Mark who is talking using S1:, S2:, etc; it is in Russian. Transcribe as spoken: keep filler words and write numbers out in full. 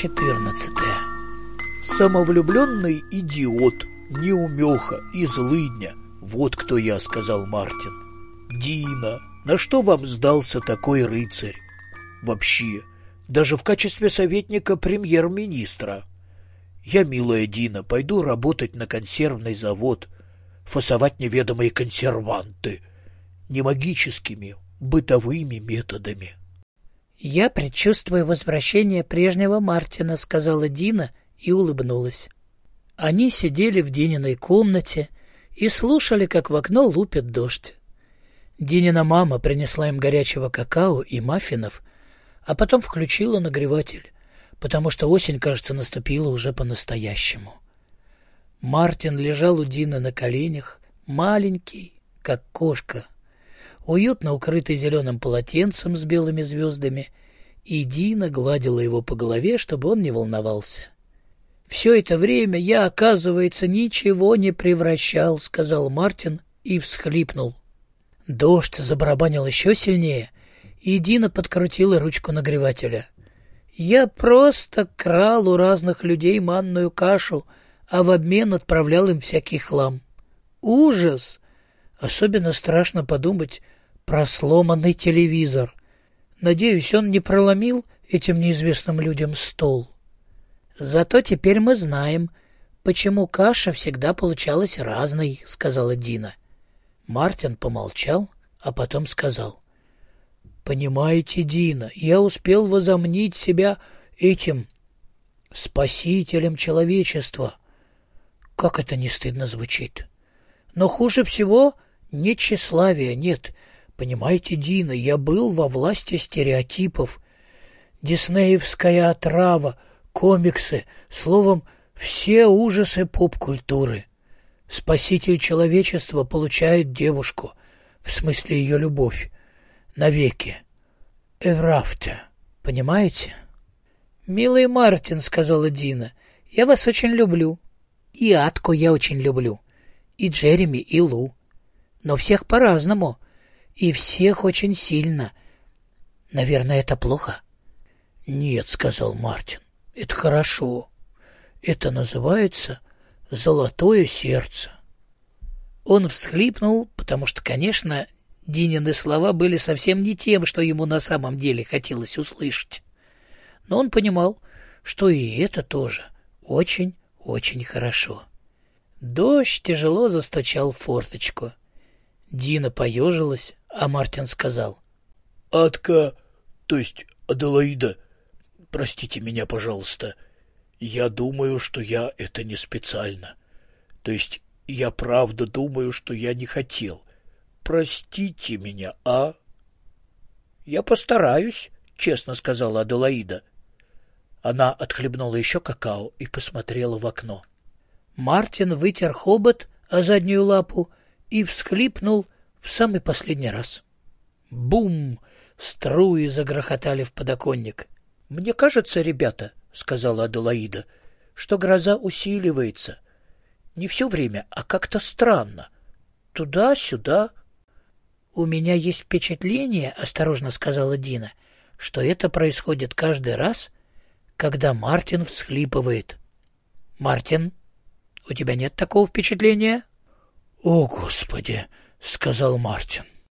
S1: четырнадцатая. «Самовлюбленный идиот, неумеха и злыдня. Вот кто я», — сказал Мартин. «Дина, на что вам сдался такой рыцарь? Вообще, даже в качестве советника премьер-министра. Я, милая Дина, пойду работать на консервный завод, фасовать неведомые консерванты, не магическими, бытовыми методами».
S2: «Я предчувствую возвращение прежнего Мартина», — сказала Дина и улыбнулась. Они сидели в Дининой комнате и слушали, как в окно лупит дождь. Динина мама принесла им горячего какао и маффинов, а потом включила нагреватель, потому что осень, кажется, наступила уже по-настоящему. Мартин лежал у Дины на коленях, маленький, как кошка, уютно укрытый зеленым полотенцем с белыми звездами, и Дина гладила его по голове, чтобы он не волновался. «Все это время я, оказывается, ничего не превращал», — сказал Мартин и всхлипнул. Дождь забарабанил еще сильнее, и Дина подкрутила ручку нагревателя. «Я просто крал у разных людей манную кашу, а в обмен отправлял им всякий хлам. Ужас! Особенно страшно подумать про сломанный телевизор. Надеюсь, он не проломил этим неизвестным людям стол. Зато теперь мы знаем, почему каша всегда получалась разной», — сказала Дина. Мартин помолчал, а потом сказал: «Понимаете, Дина, я успел возомнить себя этим спасителем человечества. Как это не стыдно звучит. Но хуже всего не тщеславия, нет. Понимаете, Дина, я был во власти стереотипов. Диснеевская отрава, комиксы, словом, все ужасы поп-культуры. Спаситель человечества получает девушку, в смысле ее любовь, навеки. Эврафта, понимаете?» «Милый Мартин», — сказала Дина, — «я вас очень люблю. И Атку я очень люблю. И Джереми, и Лу. Но всех по-разному. И всех очень сильно. Наверное, это плохо?» «Нет», — сказал Мартин, — «это хорошо. Это называется золотое сердце». Он всхлипнул, потому что, конечно, Динины слова были совсем не тем, что ему на самом деле хотелось услышать. Но он понимал, что и это тоже очень-очень хорошо. Дождь тяжело застучал в форточку. Дина поежилась, а Мартин сказал:
S1: «Атка, то есть Аделаида, простите меня, пожалуйста, я думаю, что я это не специально. То есть я правда думаю, что я не хотел. Простите меня, а?» «Я постараюсь», — честно сказала Аделаида. Она отхлебнула еще какао и посмотрела в окно. Мартин вытер хобот о заднюю лапу и всхлипнул в самый последний раз. Бум! Струи загрохотали в подоконник. «Мне кажется, ребята, — сказала Аделаида, — что гроза усиливается. Не все время, а как-то странно. Туда-сюда». «У меня есть впечатление, — осторожно сказала Дина, — что это происходит каждый раз, когда Мартин всхлипывает. Мартин, у тебя нет такого впечатления?» «О, Господи! — сказал Мартин.